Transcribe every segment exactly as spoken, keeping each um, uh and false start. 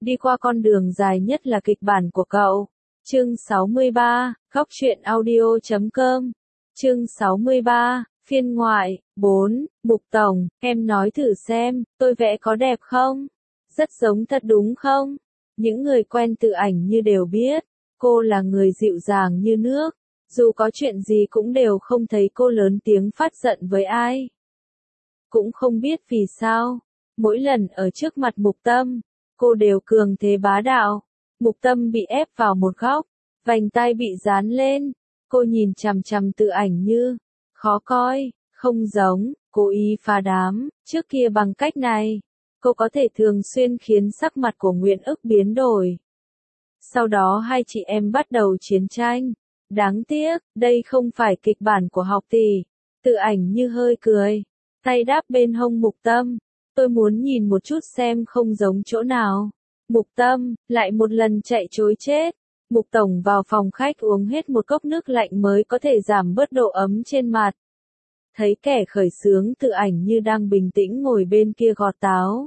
đi qua con đường dài nhất là kịch bản của cậu. Chương sáu mươi ba, góc truyện audio chấm com. Chương sáu mươi ba, phiên ngoại, bốn, Mục Tổng, em nói thử xem, tôi vẽ có đẹp không? Rất giống thật đúng không? Những người quen Tự Ảnh Như đều biết, cô là người dịu dàng như nước, dù có chuyện gì cũng đều không thấy cô lớn tiếng phát giận với ai. Cũng không biết vì sao, mỗi lần ở trước mặt Mục Tâm, cô đều cường thế bá đạo. Mục Tâm bị ép vào một góc, vành tai bị dán lên, cô nhìn chằm chằm Tự Ảnh Như, khó coi, không giống, cố ý phá đám, trước kia bằng cách này, cô có thể thường xuyên khiến sắc mặt của Nguyễn Ức biến đổi. Sau đó hai chị em bắt đầu chiến tranh, đáng tiếc, đây không phải kịch bản của học tỷ. Tự Ảnh Như hơi cười, tay đáp bên hông Mục Tâm, tôi muốn nhìn một chút xem không giống chỗ nào. Mục Tâm, lại một lần chạy trối chết. Mục Tổng vào phòng khách uống hết một cốc nước lạnh mới có thể giảm bớt độ ấm trên mặt. Thấy kẻ khởi xướng Tự Ảnh Như đang bình tĩnh ngồi bên kia gọt táo.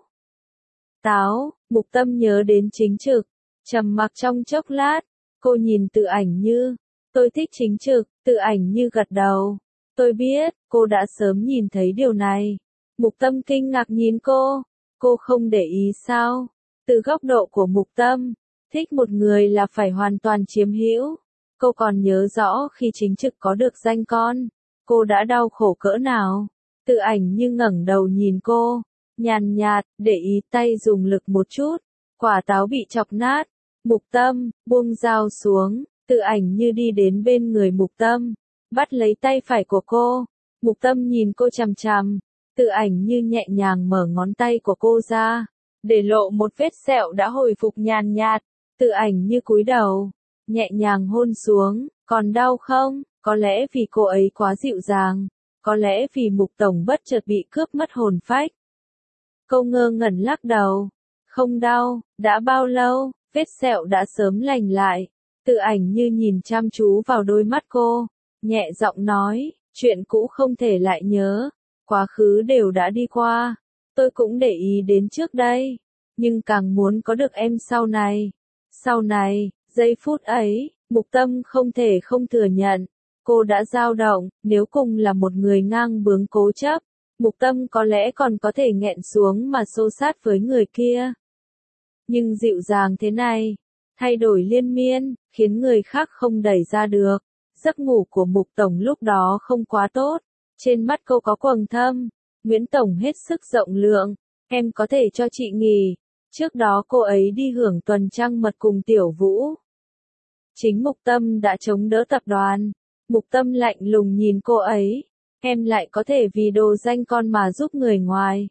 Táo, Mục Tâm nhớ đến Chính Trực, trầm mặc trong chốc lát, cô nhìn Tự Ảnh Như, tôi thích Chính Trực. Tự Ảnh Như gật đầu, tôi biết, cô đã sớm nhìn thấy điều này. Mục Tâm kinh ngạc nhìn cô, cô không để ý sao? Từ góc độ của Mục Tâm, thích một người là phải hoàn toàn chiếm hữu. Cô còn nhớ rõ khi Chính Trực có được danh con, cô đã đau khổ cỡ nào. Tự Ảnh Như ngẩng đầu nhìn cô, nhàn nhạt, để ý tay dùng lực một chút, quả táo bị chọc nát. Mục Tâm, buông dao xuống, Tự Ảnh Như đi đến bên người Mục Tâm, bắt lấy tay phải của cô. Mục Tâm nhìn cô chằm chằm, Tự Ảnh Như nhẹ nhàng mở ngón tay của cô ra, để lộ một vết sẹo đã hồi phục nhàn nhạt. Tự Ảnh Như cúi đầu, nhẹ nhàng hôn xuống, còn đau không? Có lẽ vì cô ấy quá dịu dàng, có lẽ vì Mục Tổng bất chợt bị cướp mất hồn phách. Cô ngơ ngẩn lắc đầu, không đau, đã bao lâu, vết sẹo đã sớm lành lại. Tự Ảnh Như nhìn chăm chú vào đôi mắt cô, nhẹ giọng nói, chuyện cũ không thể lại nhớ, quá khứ đều đã đi qua, tôi cũng để ý đến trước đây, nhưng càng muốn có được em sau này. Sau này, giây phút ấy, Mục Tâm không thể không thừa nhận, cô đã dao động. Nếu cùng là một người ngang bướng cố chấp, Mục Tâm có lẽ còn có thể nghẹn xuống mà xô sát với người kia. Nhưng dịu dàng thế này, thay đổi liên miên, khiến người khác không đẩy ra được. Giấc ngủ của Mục Tổng lúc đó không quá tốt, trên mắt cô có quầng thâm. Nguyễn Tổng hết sức rộng lượng, em có thể cho chị nghỉ. Trước đó cô ấy đi hưởng tuần trăng mật cùng Tiểu Vũ. Chính Mục Tâm đã chống đỡ tập đoàn. Mục Tâm lạnh lùng nhìn cô ấy, em lại có thể vì đồ danh con mà giúp người ngoài.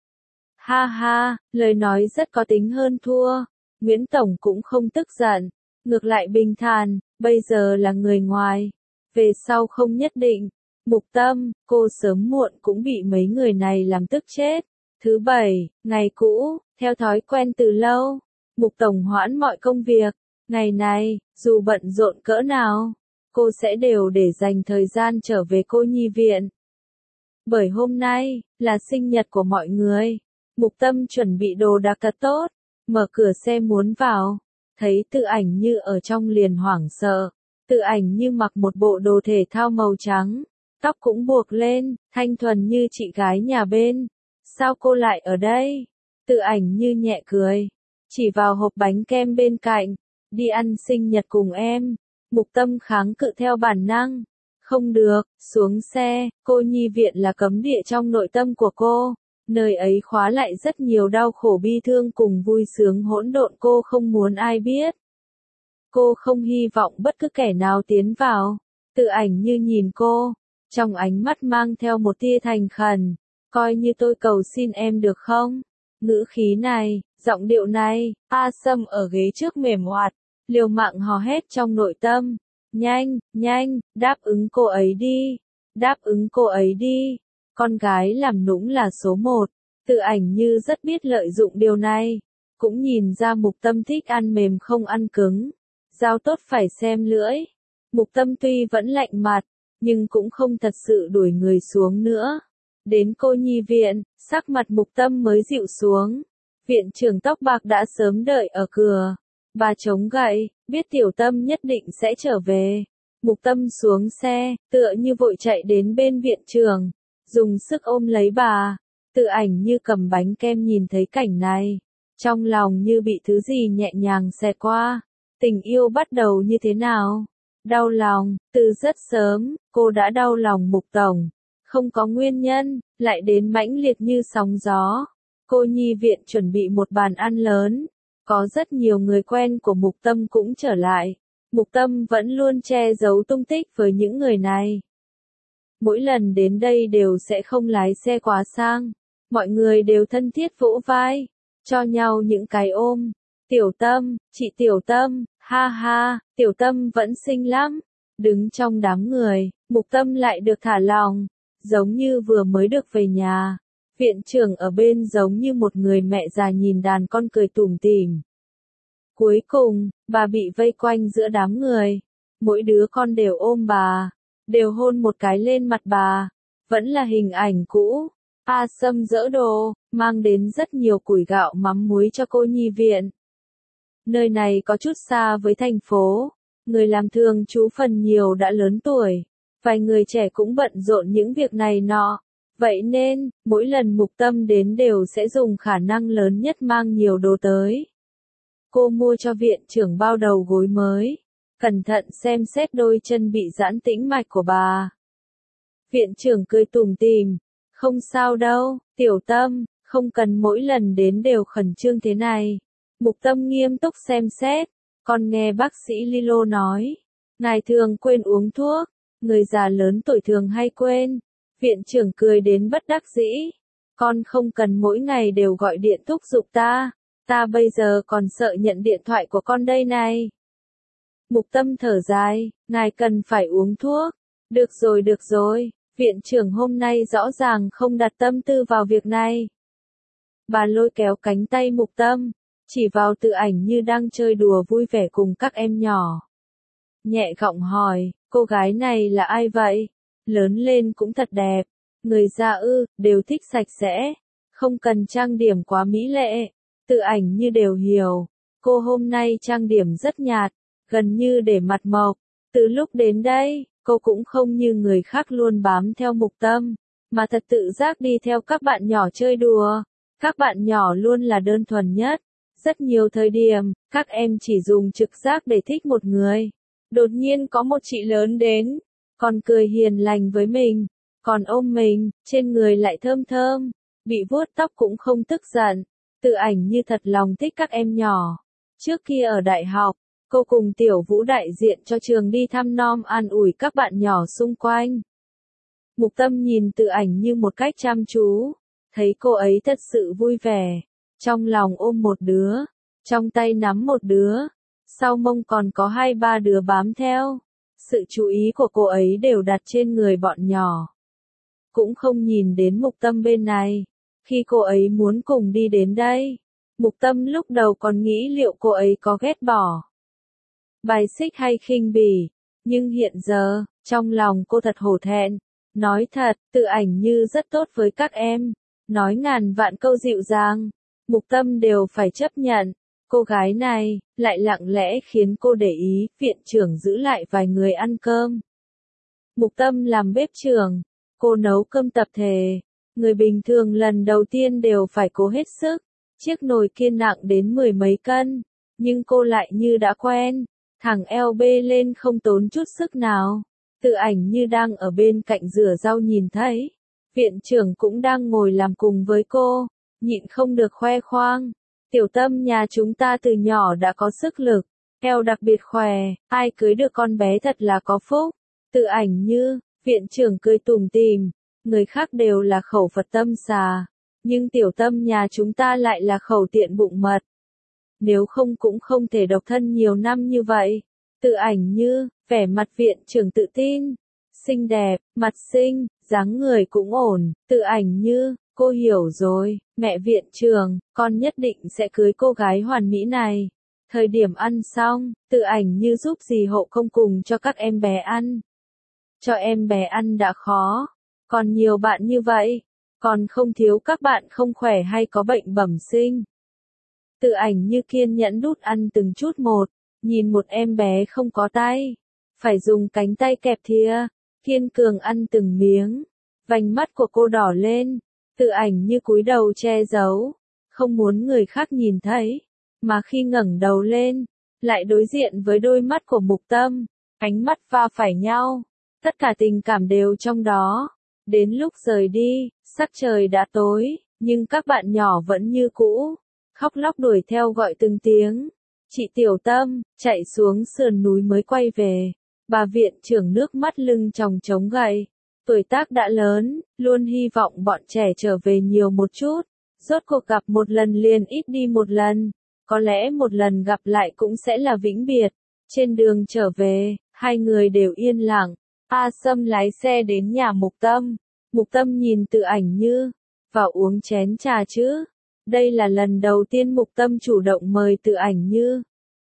Ha ha, lời nói rất có tính hơn thua. Nguyễn Tổng cũng không tức giận, ngược lại bình thản, bây giờ là người ngoài, về sau không nhất định. Mục Tâm, cô sớm muộn cũng bị mấy người này làm tức chết. Thứ bảy, ngày cũ, theo thói quen từ lâu, Mục Tổng hoãn mọi công việc. Ngày này, dù bận rộn cỡ nào, cô sẽ đều để dành thời gian trở về cô nhi viện. Bởi hôm nay, là sinh nhật của mọi người, Mục Tâm chuẩn bị đồ đạc thật tốt, mở cửa xe muốn vào, thấy Tự Ảnh Như ở trong liền hoảng sợ. Tự Ảnh Như mặc một bộ đồ thể thao màu trắng, tóc cũng buộc lên, thanh thuần như chị gái nhà bên. Sao cô lại ở đây? Tự Ảnh Như nhẹ cười, chỉ vào hộp bánh kem bên cạnh, đi ăn sinh nhật cùng em. Mục Tâm kháng cự theo bản năng, không được, xuống xe. Cô nhi viện là cấm địa trong nội tâm của cô, nơi ấy khóa lại rất nhiều đau khổ bi thương cùng vui sướng hỗn độn cô không muốn ai biết. Cô không hy vọng bất cứ kẻ nào tiến vào. Tự Ảnh Như nhìn cô, trong ánh mắt mang theo một tia thành khẩn, coi như tôi cầu xin em được không? Ngữ khí này, giọng điệu này, A Sâm ở ghế trước mềm oạt, liều mạng hò hét trong nội tâm. Nhanh, nhanh, đáp ứng cô ấy đi, đáp ứng cô ấy đi. Con gái làm nũng là số một. Tự Ảnh Như rất biết lợi dụng điều này, cũng nhìn ra Mục Tâm thích ăn mềm không ăn cứng. Dao tốt phải xem lưỡi. Mục Tâm tuy vẫn lạnh mặt, nhưng cũng không thật sự đuổi người xuống nữa. Đến cô nhi viện, sắc mặt Mục Tâm mới dịu xuống. Viện trưởng tóc bạc đã sớm đợi ở cửa. Bà chống gậy, biết Tiểu Tâm nhất định sẽ trở về. Mục Tâm xuống xe, tựa như vội chạy đến bên viện trưởng, dùng sức ôm lấy bà. Tự ảnh như cầm bánh kem nhìn thấy cảnh này. Trong lòng như bị thứ gì nhẹ nhàng xẹt qua. Tình yêu bắt đầu như thế nào? Đau lòng, từ rất sớm, cô đã đau lòng Mục Tổng. Không có nguyên nhân, lại đến mãnh liệt như sóng gió. Cô nhi viện chuẩn bị một bàn ăn lớn. Có rất nhiều người quen của Mục Tâm cũng trở lại. Mục Tâm vẫn luôn che giấu tung tích với những người này. Mỗi lần đến đây đều sẽ không lái xe quá sang. Mọi người đều thân thiết vỗ vai, cho nhau những cái ôm. Tiểu Tâm, chị Tiểu Tâm, ha ha, Tiểu Tâm vẫn xinh lắm. Đứng trong đám người, Mục Tâm lại được thả lòng, giống như vừa mới được về nhà. Viện trưởng ở bên giống như một người mẹ già nhìn đàn con cười tủm tỉm. Cuối cùng, bà bị vây quanh giữa đám người. Mỗi đứa con đều ôm bà, đều hôn một cái lên mặt bà. Vẫn là hình ảnh cũ. A Sâm dỡ đồ, mang đến rất nhiều củi gạo mắm muối cho cô nhi viện. Nơi này có chút xa với thành phố. Người làm thường trú phần nhiều đã lớn tuổi. Vài người trẻ cũng bận rộn những việc này nọ. Vậy nên, mỗi lần Mục Tâm đến đều sẽ dùng khả năng lớn nhất mang nhiều đồ tới. Cô mua cho viện trưởng bao đầu gối mới. Cẩn thận xem xét đôi chân bị giãn tĩnh mạch của bà. Viện trưởng cười tủm tỉm. Không sao đâu, Tiểu Tâm, không cần mỗi lần đến đều khẩn trương thế này. Mục Tâm nghiêm túc xem xét. Con nghe bác sĩ Lilo nói. Ngài thường quên uống thuốc. Người già lớn tuổi thường hay quên. Viện trưởng cười đến bất đắc dĩ. Con không cần mỗi ngày đều gọi điện thúc giục ta. Ta bây giờ còn sợ nhận điện thoại của con đây này. Mục Tâm thở dài, ngài cần phải uống thuốc. Được rồi được rồi, viện trưởng hôm nay rõ ràng không đặt tâm tư vào việc này. Bà lôi kéo cánh tay Mục Tâm, chỉ vào Tự Ảnh như đang chơi đùa vui vẻ cùng các em nhỏ. Nhẹ giọng hỏi, cô gái này là ai vậy? Lớn lên cũng thật đẹp. Người già ư, đều thích sạch sẽ. Không cần trang điểm quá mỹ lệ. Tự Ảnh như đều hiểu. Cô hôm nay trang điểm rất nhạt, gần như để mặt mộc. Từ lúc đến đây, cô cũng không như người khác luôn bám theo Mục Tâm, mà thật tự giác đi theo các bạn nhỏ chơi đùa. Các bạn nhỏ luôn là đơn thuần nhất. Rất nhiều thời điểm, các em chỉ dùng trực giác để thích một người. Đột nhiên có một chị lớn đến, còn cười hiền lành với mình, còn ôm mình, trên người lại thơm thơm, bị vuốt tóc cũng không tức giận. Tự Ảnh như thật lòng thích các em nhỏ. Trước kia ở đại học, cô cùng Tiểu Vũ đại diện cho trường đi thăm nom an ủi các bạn nhỏ xung quanh. Mục Tâm nhìn Tự Ảnh như một cách chăm chú, thấy cô ấy thật sự vui vẻ, trong lòng ôm một đứa, trong tay nắm một đứa, sau mông còn có hai ba đứa bám theo. Sự chú ý của cô ấy đều đặt trên người bọn nhỏ. Cũng không nhìn đến Mục Tâm bên này. Khi cô ấy muốn cùng đi đến đây, Mục Tâm lúc đầu còn nghĩ liệu cô ấy có ghét bỏ, bài xích hay khinh bỉ, nhưng hiện giờ, trong lòng cô thật hổ thẹn. Nói thật, Tự Ảnh như rất tốt với các em, nói ngàn vạn câu dịu dàng, Mục Tâm đều phải chấp nhận. Cô gái này, lại lặng lẽ khiến cô để ý, viện trưởng giữ lại vài người ăn cơm. Mục Tâm làm bếp trưởng, cô nấu cơm tập thể. Người bình thường lần đầu tiên đều phải cố hết sức. Chiếc nồi kia nặng đến mười mấy cân, nhưng cô lại như đã quen, thẳng eo bê lên không tốn chút sức nào. Tự Ảnh như đang ở bên cạnh rửa rau nhìn thấy. Viện trưởng cũng đang ngồi làm cùng với cô, nhịn không được khoe khoang. Tiểu Tâm nhà chúng ta từ nhỏ đã có sức lực, eo đặc biệt khỏe, ai cưới được con bé thật là có phúc. Tự Ảnh như, viện trưởng cười tủm tỉm, người khác đều là khẩu Phật tâm xà, nhưng Tiểu Tâm nhà chúng ta lại là khẩu tiện bụng mật. Nếu không cũng không thể độc thân nhiều năm như vậy. Tự Ảnh như, vẻ mặt viện trưởng tự tin, xinh đẹp, mặt xinh, dáng người cũng ổn. Tự Ảnh như, cô hiểu rồi, mẹ viện trưởng, con nhất định sẽ cưới cô gái hoàn mỹ này. Thời điểm ăn xong, Tự Ảnh như giúp dì hộ công cùng cho các em bé ăn. Cho em bé ăn đã khó, còn nhiều bạn như vậy, còn không thiếu các bạn không khỏe hay có bệnh bẩm sinh. Tự ảnh như kiên nhẫn đút ăn từng chút một, nhìn một em bé không có tay, phải dùng cánh tay kẹp thìa, kiên cường ăn từng miếng. Vành mắt của cô đỏ lên, tự ảnh như cúi đầu che giấu, không muốn người khác nhìn thấy, mà khi ngẩng đầu lên, lại đối diện với đôi mắt của Mục Tâm, ánh mắt va phải nhau, tất cả tình cảm đều trong đó. Đến lúc rời đi, sắc trời đã tối, nhưng các bạn nhỏ vẫn như cũ, khóc lóc đuổi theo gọi từng tiếng. Chị Tiểu Tâm, chạy xuống sườn núi mới quay về. Bà viện trưởng nước mắt lưng tròng trống gầy. Tuổi tác đã lớn, luôn hy vọng bọn trẻ trở về nhiều một chút. Rốt cuộc gặp một lần liền ít đi một lần. Có lẽ một lần gặp lại cũng sẽ là vĩnh biệt. Trên đường trở về, hai người đều yên lặng. A Sâm lái xe đến nhà Mục Tâm. Mục Tâm nhìn Tự Ảnh Như. Vào uống chén trà chứ. Đây là lần đầu tiên Mục Tâm chủ động mời Tự Ảnh Như.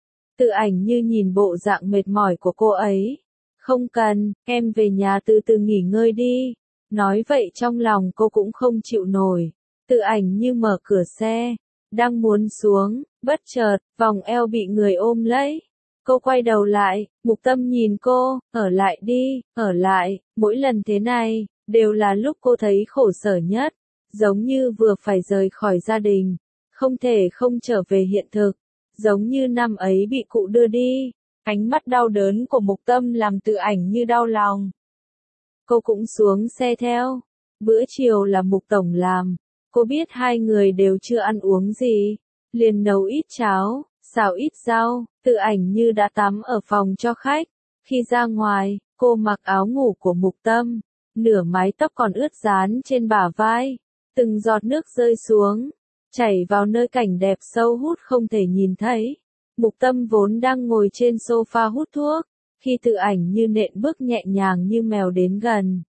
Tự Ảnh Như nhìn bộ dạng mệt mỏi của cô ấy. Không cần, em về nhà từ từ nghỉ ngơi đi. Nói vậy trong lòng cô cũng không chịu nổi. Tự Ảnh Như mở cửa xe. Đang muốn xuống, bất chợt, vòng eo bị người ôm lấy. Cô quay đầu lại, Mục Tâm nhìn cô, ở lại đi, ở lại, mỗi lần thế này, đều là lúc cô thấy khổ sở nhất. Giống như vừa phải rời khỏi gia đình, không thể không trở về hiện thực. Giống như năm ấy bị cụ đưa đi, ánh mắt đau đớn của Mục Tâm làm Tự Ảnh Như đau lòng. Cô cũng xuống xe theo. Bữa chiều là Mục Tổng làm. Cô biết hai người đều chưa ăn uống gì, liền nấu ít cháo, xào ít rau. Tự Ảnh Như đã tắm ở phòng cho khách. Khi ra ngoài, cô mặc áo ngủ của Mục Tâm, nửa mái tóc còn ướt dán trên bả vai. Từng giọt nước rơi xuống, chảy vào nơi cảnh đẹp sâu hút không thể nhìn thấy. Mục Tâm vốn đang ngồi trên sofa hút thuốc, khi Tự Ảnh Như nện bước nhẹ nhàng như mèo đến gần.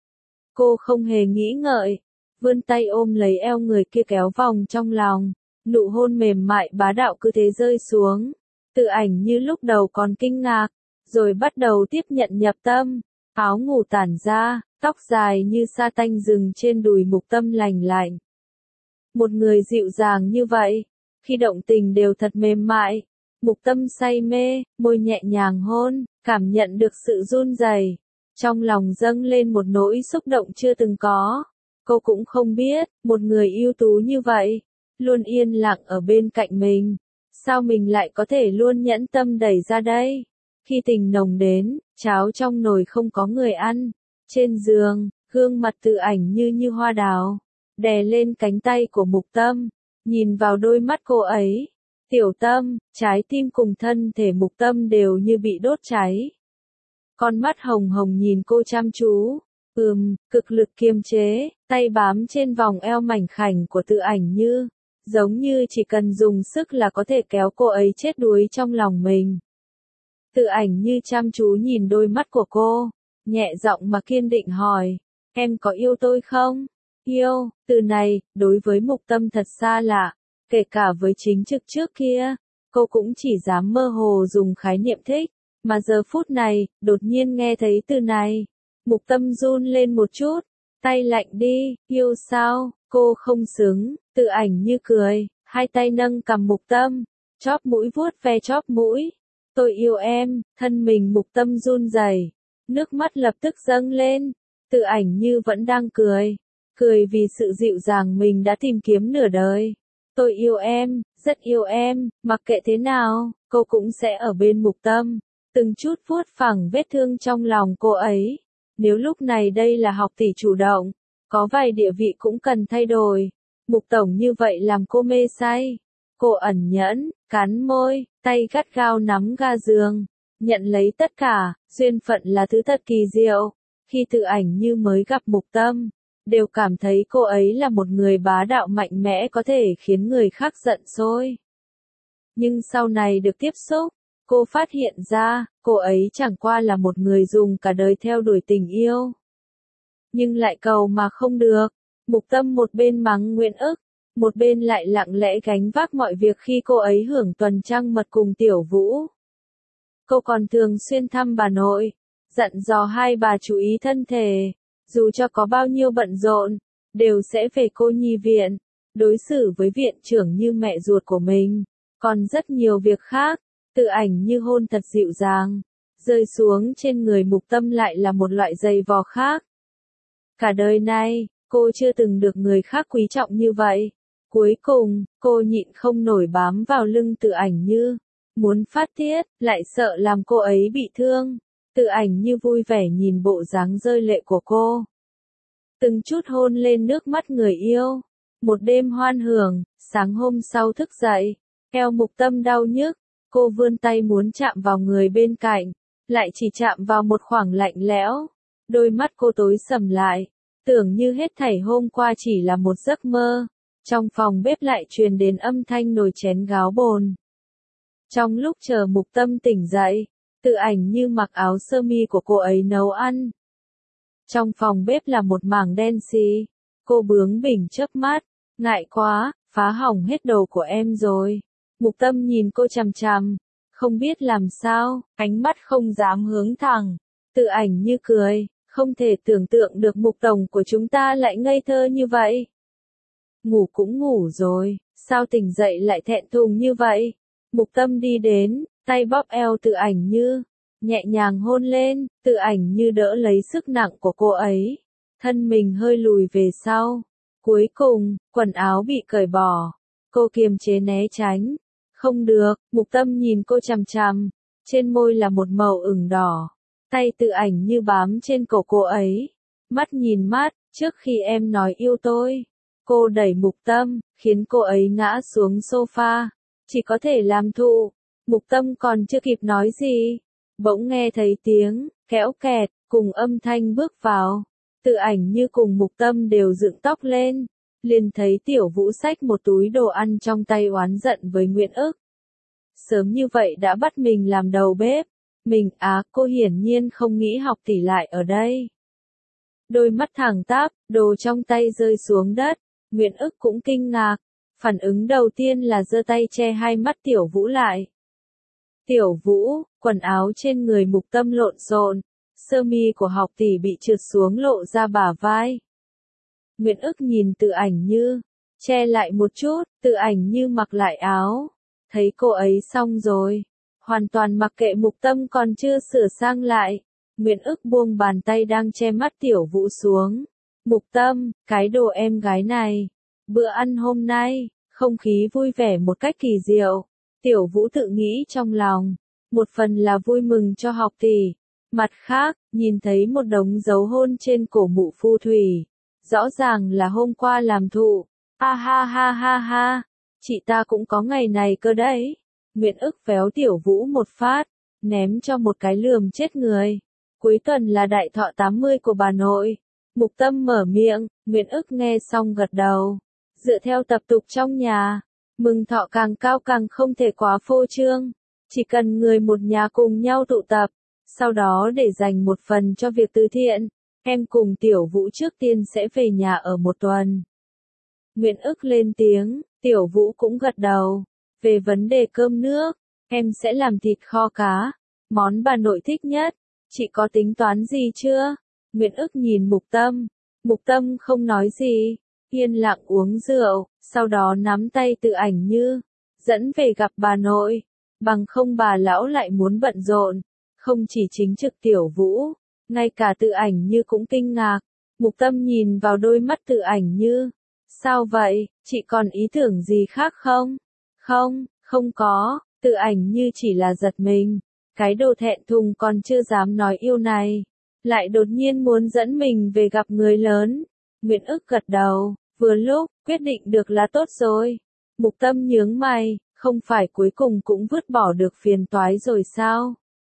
Cô không hề nghĩ ngợi, vươn tay ôm lấy eo người kia kéo vòng trong lòng, nụ hôn mềm mại bá đạo cứ thế rơi xuống. Tự Ảnh Như lúc đầu còn kinh ngạc, rồi bắt đầu tiếp nhận nhập tâm, áo ngủ tản ra, tóc dài như sa tanh rừng trên đùi Mục Tâm lành lạnh. Một người dịu dàng như vậy, khi động tình đều thật mềm mại. Mục Tâm say mê, môi nhẹ nhàng hôn, cảm nhận được sự run rẩy, trong lòng dâng lên một nỗi xúc động chưa từng có. Cô cũng không biết, một người ưu tú như vậy, luôn yên lặng ở bên cạnh mình, sao mình lại có thể luôn nhẫn tâm đẩy ra đây. Khi tình nồng đến, cháo trong nồi không có người ăn. Trên giường, gương mặt Tự Ảnh Như như hoa đào, đè lên cánh tay của Mục Tâm, nhìn vào đôi mắt cô ấy. Tiểu Tâm, trái tim cùng thân thể Mục Tâm đều như bị đốt cháy. Con mắt hồng hồng nhìn cô chăm chú. Ừm, cực lực kiềm chế, tay bám trên vòng eo mảnh khảnh của Tự Ảnh Như, giống như chỉ cần dùng sức là có thể kéo cô ấy chết đuối trong lòng mình. Tự Ảnh Như chăm chú nhìn đôi mắt của cô, nhẹ giọng mà kiên định hỏi, em có yêu tôi không? Yêu, từ này, đối với Mục Tâm thật xa lạ, kể cả với chính trực trước kia, cô cũng chỉ dám mơ hồ dùng khái niệm thích, mà giờ phút này, đột nhiên nghe thấy từ này. Mục Tâm run lên một chút, tay lạnh đi, yêu sao, cô không xứng. Tự Ảnh Như cười, hai tay nâng cằm Mục Tâm, chóp mũi vuốt ve chóp mũi. Tôi yêu em, thân mình Mục Tâm run rẩy, nước mắt lập tức dâng lên. Tự Ảnh Như vẫn đang cười, cười vì sự dịu dàng mình đã tìm kiếm nửa đời. Tôi yêu em, rất yêu em, mặc kệ thế nào, cô cũng sẽ ở bên Mục Tâm, từng chút vuốt phẳng vết thương trong lòng cô ấy. Nếu lúc này đây là học tỷ chủ động, có vài địa vị cũng cần thay đổi. Mục Tổng như vậy làm cô mê say. Cô ẩn nhẫn, cắn môi, tay gắt gao nắm ga giường, nhận lấy tất cả. Duyên phận là thứ thật kỳ diệu. Khi Tự Ảnh Như mới gặp Mục Tâm, đều cảm thấy cô ấy là một người bá đạo mạnh mẽ có thể khiến người khác giận sôi. Nhưng sau này được tiếp xúc, cô phát hiện ra, cô ấy chẳng qua là một người dùng cả đời theo đuổi tình yêu. Nhưng lại cầu mà không được. Mục Tâm một bên mắng Nguyễn ức, một bên lại lặng lẽ gánh vác mọi việc khi cô ấy hưởng tuần trăng mật cùng Tiểu Vũ. Cô còn thường xuyên thăm bà nội, dặn dò hai bà chú ý thân thể, dù cho có bao nhiêu bận rộn, đều sẽ về cô nhi viện, đối xử với viện trưởng như mẹ ruột của mình, còn rất nhiều việc khác, Tự Ảnh Như hôn thật dịu dàng, rơi xuống trên người Mục Tâm lại là một loại giày vò khác. Cả đời này, cô chưa từng được người khác quý trọng như vậy. Cuối cùng, cô nhịn không nổi bám vào lưng Tự Ảnh Như, muốn phát tiết, lại sợ làm cô ấy bị thương. Tự Ảnh Như vui vẻ nhìn bộ dáng rơi lệ của cô, từng chút hôn lên nước mắt người yêu. Một đêm hoan hưởng, sáng hôm sau thức dậy, eo Mục Tâm đau nhức, cô vươn tay muốn chạm vào người bên cạnh, lại chỉ chạm vào một khoảng lạnh lẽo. Đôi mắt cô tối sầm lại, tưởng như hết thảy hôm qua chỉ là một giấc mơ. Trong phòng bếp lại truyền đến âm thanh nồi chén gáo bồn. Trong lúc chờ Mục Tâm tỉnh dậy, Tự Ảnh Như mặc áo sơ mi của cô ấy nấu ăn. Trong phòng bếp là một mảng đen xì. Cô bướng bỉnh chớp mắt, ngại quá, phá hỏng hết đồ của em rồi. Mục Tâm nhìn cô chằm chằm, không biết làm sao, ánh mắt không dám hướng thẳng. Tự Ảnh Như cười, không thể tưởng tượng được Mục tổng của chúng ta lại ngây thơ như vậy. Ngủ cũng ngủ rồi, sao tỉnh dậy lại thẹn thùng như vậy? Mục Tâm đi đến, tay bóp eo Tự Ảnh Như, nhẹ nhàng hôn lên. Tự Ảnh Như đỡ lấy sức nặng của cô ấy, thân mình hơi lùi về sau. Cuối cùng, quần áo bị cởi bỏ, cô kiềm chế né tránh. Không được, Mục Tâm nhìn cô chằm chằm, trên môi là một màu ửng đỏ. Tay Tự Ảnh Như bám trên cổ cô ấy, mắt nhìn mắt, trước khi em nói yêu tôi. Cô đẩy Mục Tâm, khiến cô ấy ngã xuống sofa, chỉ có thể làm thụ. Mục Tâm còn chưa kịp nói gì, bỗng nghe thấy tiếng kéo kẹt, cùng âm thanh bước vào. Tự Ảnh Như cùng Mục Tâm đều dựng tóc lên, liền thấy Tiểu Vũ xách một túi đồ ăn trong tay oán giận với Nguyễn Ức. Sớm như vậy đã bắt mình làm đầu bếp. Mình á, cô hiển nhiên không nghĩ học tỷ lại ở đây. Đôi mắt thẳng tắp, đồ trong tay rơi xuống đất. Nguyễn Ức cũng kinh ngạc, phản ứng đầu tiên là giơ tay che hai mắt Tiểu Vũ lại. Tiểu Vũ, quần áo trên người Mục Tâm lộn xộn, sơ mi của học tỷ bị trượt xuống lộ ra bả vai. Nguyễn Ức nhìn Tự Ảnh Như, che lại một chút. Tự Ảnh Như mặc lại áo, thấy cô ấy xong rồi, hoàn toàn mặc kệ Mục Tâm còn chưa sửa sang lại. Nguyễn Ức buông bàn tay đang che mắt Tiểu Vũ xuống. Mục Tâm, cái đồ em gái này. Bữa ăn hôm nay, không khí vui vẻ một cách kỳ diệu. Tiểu Vũ tự nghĩ trong lòng, một phần là vui mừng cho học tỷ, mặt khác, nhìn thấy một đống dấu hôn trên cổ mụ Phu Thủy, rõ ràng là hôm qua làm thụ. Ha ha ha ha ha, chị ta cũng có ngày này cơ đấy. Nguyễn Ức véo Tiểu Vũ một phát, ném cho một cái lườm chết người. Cuối tuần là đại thọ tám mươi của bà nội. Mục Tâm mở miệng, Nguyễn Ức nghe xong gật đầu. Dựa theo tập tục trong nhà, mừng thọ càng cao càng không thể quá phô trương. Chỉ cần người một nhà cùng nhau tụ tập, sau đó để dành một phần cho việc từ thiện. Em cùng Tiểu Vũ trước tiên sẽ về nhà ở một tuần. Nguyễn Ức lên tiếng, Tiểu Vũ cũng gật đầu. Về vấn đề cơm nước, em sẽ làm thịt kho cá, món bà nội thích nhất. Chị có tính toán gì chưa? Nguyễn Ức nhìn Mục Tâm. Mục Tâm không nói gì, yên lặng uống rượu, sau đó nắm tay Tự Ảnh Như, dẫn về gặp bà nội. Bằng không bà lão lại muốn bận rộn. Không chỉ chính trực Tiểu Vũ, ngay cả Tự Ảnh Như cũng kinh ngạc. Mục Tâm nhìn vào đôi mắt Tự Ảnh Như. Sao vậy, chị còn ý tưởng gì khác không? Không, không có. Tự Ảnh Như chỉ là giật mình. Cái đồ thẹn thùng còn chưa dám nói yêu này, lại đột nhiên muốn dẫn mình về gặp người lớn. Nguyễn Ức gật đầu, vừa lúc, quyết định được là tốt rồi. Mục Tâm nhướng mày, không phải cuối cùng cũng vứt bỏ được phiền toái rồi sao?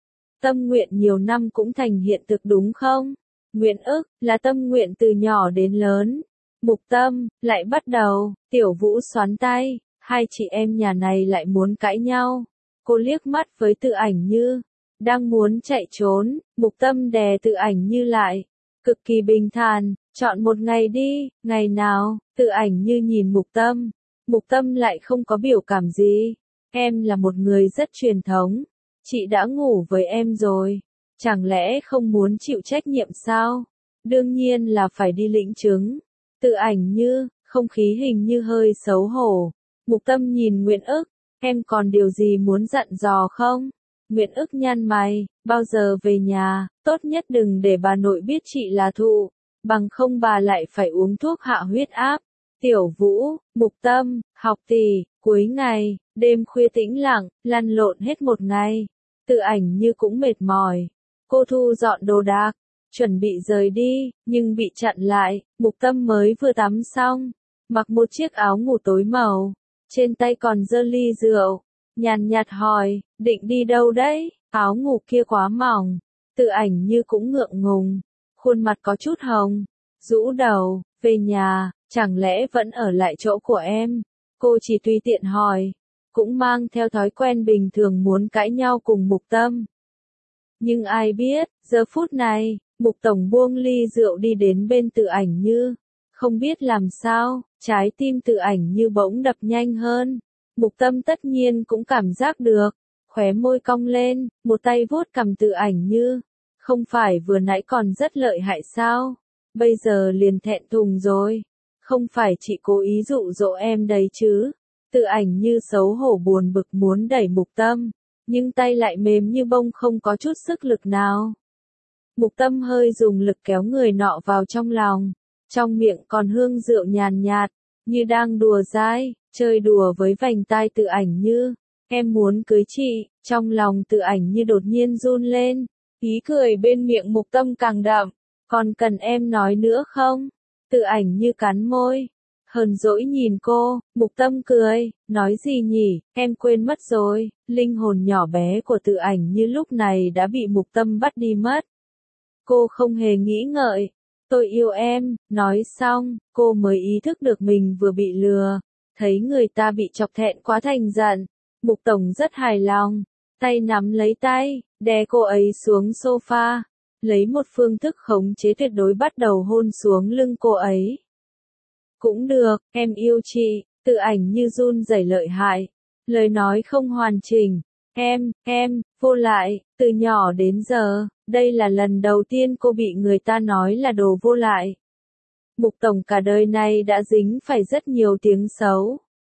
Tâm nguyện nhiều năm cũng thành hiện thực đúng không? Nguyễn Ức, là tâm nguyện từ nhỏ đến lớn. Mục Tâm, lại bắt đầu. Tiểu Vũ xoắn tay, hai chị em nhà này lại muốn cãi nhau. Cô liếc mắt với Tự Ảnh Như, đang muốn chạy trốn. Mục Tâm đè Tự Ảnh Như lại, cực kỳ bình thản, chọn một ngày đi. Ngày nào? Tự Ảnh Như nhìn Mục Tâm. Mục Tâm lại không có biểu cảm gì. Em là một người rất truyền thống. Chị đã ngủ với em rồi, chẳng lẽ không muốn chịu trách nhiệm sao? Đương nhiên là phải đi lĩnh chứng. Tự Ảnh Như, Không khí hình như hơi xấu hổ. Mục Tâm nhìn Nguyễn ức, em còn điều gì muốn dặn dò không? Nguyễn ức nhăn mày, bao giờ về nhà, tốt nhất đừng để bà nội biết chị là thụ, bằng không bà lại phải uống thuốc hạ huyết áp. Tiểu Vũ, Mục Tâm, học tỷ, cuối ngày, đêm khuya tĩnh lặng, lăn lộn hết một ngày. Tự Ảnh Như cũng mệt mỏi. Cô thu dọn đồ đạc, chuẩn bị rời đi, nhưng bị chặn lại. Mục Tâm mới vừa tắm xong, mặc một chiếc áo ngủ tối màu, trên tay còn giơ ly rượu, nhàn nhạt hỏi, định đi đâu đấy? Áo ngủ kia quá mỏng. Tự Ảnh Như cũng ngượng ngùng, khuôn mặt có chút hồng, rũ đầu, về nhà, chẳng lẽ vẫn ở lại chỗ của em? Cô chỉ tùy tiện hỏi, cũng mang theo thói quen bình thường muốn cãi nhau cùng Mục Tâm. Nhưng ai biết, giờ phút này, Mục Tổng buông ly rượu đi đến bên Tự Ảnh Như. Không biết làm sao, trái tim Tự Ảnh Như bỗng đập nhanh hơn. Mục Tâm tất nhiên cũng cảm giác được, khóe môi cong lên, một tay vuốt cằm Tự Ảnh Như. Không phải vừa nãy còn rất lợi hại sao? Bây giờ liền thẹn thùng rồi. Không phải chị cố ý dụ dỗ em đấy chứ? Tự Ảnh Như xấu hổ buồn bực muốn đẩy Mục Tâm, nhưng tay lại mềm như bông không có chút sức lực nào. Mục Tâm hơi dùng lực kéo người nọ vào trong lòng, trong miệng còn hương rượu nhàn nhạt, như đang đùa dai, chơi đùa với vành tai Tự Ảnh Như. Em muốn cưới chị, trong lòng Tự Ảnh Như đột nhiên run lên, ý cười bên miệng Mục Tâm càng đậm, còn cần em nói nữa không? Tự Ảnh Như cắn môi, hờn dỗi nhìn cô. Mục Tâm cười, nói gì nhỉ, em quên mất rồi. Linh hồn nhỏ bé của Tự Ảnh Như lúc này đã bị Mục Tâm bắt đi mất. Cô không hề nghĩ ngợi, tôi yêu em, nói xong, cô mới ý thức được mình vừa bị lừa, thấy người ta bị chọc thẹn quá thành giận. Mục Tổng rất hài lòng, tay nắm lấy tay, đè cô ấy xuống sofa, lấy một phương thức khống chế tuyệt đối bắt đầu hôn xuống lưng cô ấy. Cũng được, em yêu chị. Tự Ảnh Như run rẩy lợi hại, lời nói không hoàn chỉnh. Em, em, vô lại, từ nhỏ đến giờ, đây là lần đầu tiên cô bị người ta nói là đồ vô lại. Mục Tổng cả đời này đã dính phải rất nhiều tiếng xấu,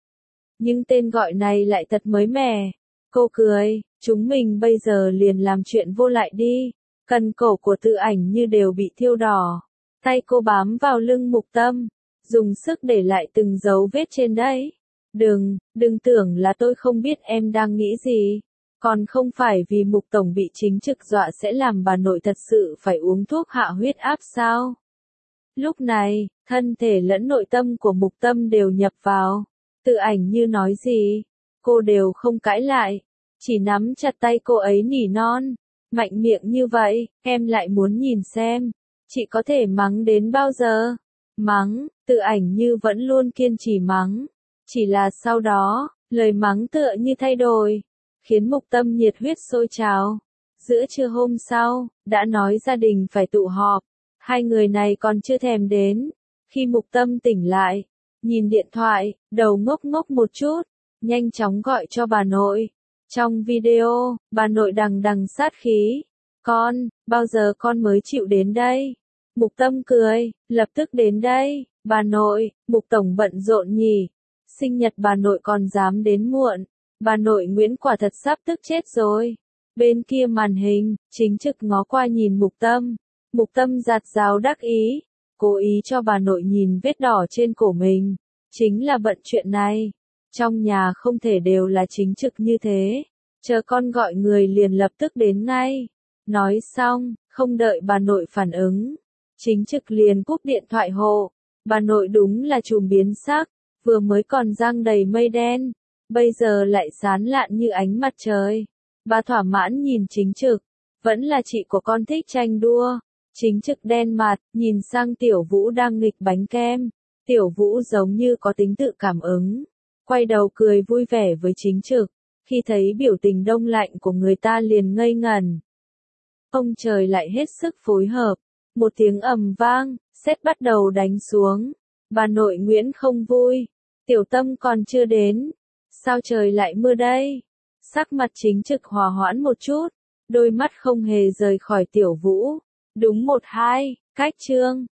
nhưng tên gọi này lại thật mới mẻ. Cô cười, chúng mình bây giờ liền làm chuyện vô lại đi. Cần cổ của Tự Ảnh Như đều bị thiêu đỏ, tay cô bám vào lưng Mục Tâm, dùng sức để lại từng dấu vết trên đấy. Đừng, đừng tưởng là tôi không biết em đang nghĩ gì. Còn không phải vì Mục Tổng bị chính trực dọa sẽ làm bà nội thật sự phải uống thuốc hạ huyết áp sao? Lúc này, thân thể lẫn nội tâm của Mục Tâm đều nhập vào. Tự Ảnh Như nói gì, cô đều không cãi lại, chỉ nắm chặt tay cô ấy nỉ non. Mạnh miệng như vậy, em lại muốn nhìn xem, chị có thể mắng đến bao giờ? Mắng, Tự Ảnh Như vẫn luôn kiên trì mắng. Chỉ là sau đó, lời mắng tựa như thay đổi, khiến Mục Tâm nhiệt huyết sôi trào. Giữa trưa hôm sau, đã nói gia đình phải tụ họp, hai người này còn chưa thèm đến. Khi Mục Tâm tỉnh lại, nhìn điện thoại, đầu ngốc ngốc một chút, nhanh chóng gọi cho bà nội. Trong video, bà nội đằng đằng sát khí. Con, bao giờ con mới chịu đến đây? Mục Tâm cười, lập tức đến đây. Bà nội, Mục Tổng bận rộn nhỉ? Sinh nhật bà nội còn dám đến muộn. Bà nội Nguyễn quả thật sắp tức chết rồi. Bên kia màn hình, chính trực ngó qua nhìn Mục Tâm. Mục Tâm giạt rào đắc ý, cố ý cho bà nội nhìn vết đỏ trên cổ mình. Chính là bận chuyện này. Trong nhà không thể đều là chính trực như thế. Chờ con gọi người liền lập tức đến ngay. Nói xong, không đợi bà nội phản ứng, chính trực liền cúp điện thoại hộ. Bà nội đúng là trùm biến sắc, vừa mới còn răng đầy mây đen, bây giờ lại sáng lạn như ánh mặt trời. Bà thỏa mãn nhìn chính trực, vẫn là chị của con thích tranh đua. Chính trực đen mặt, nhìn sang Tiểu Vũ đang nghịch bánh kem. Tiểu Vũ giống như có tính tự cảm ứng, quay đầu cười vui vẻ với chính trực. Khi thấy biểu tình đông lạnh của người ta liền ngây ngẩn. Ông trời lại hết sức phối hợp. Một tiếng ầm vang, sét bắt đầu đánh xuống. Bà nội Nguyễn không vui. Tiểu Tâm còn chưa đến. Sao trời lại mưa đây? Sắc mặt chính trực hòa hoãn một chút. Đôi mắt không hề rời khỏi Tiểu Vũ. Đúng một hai, cách chương.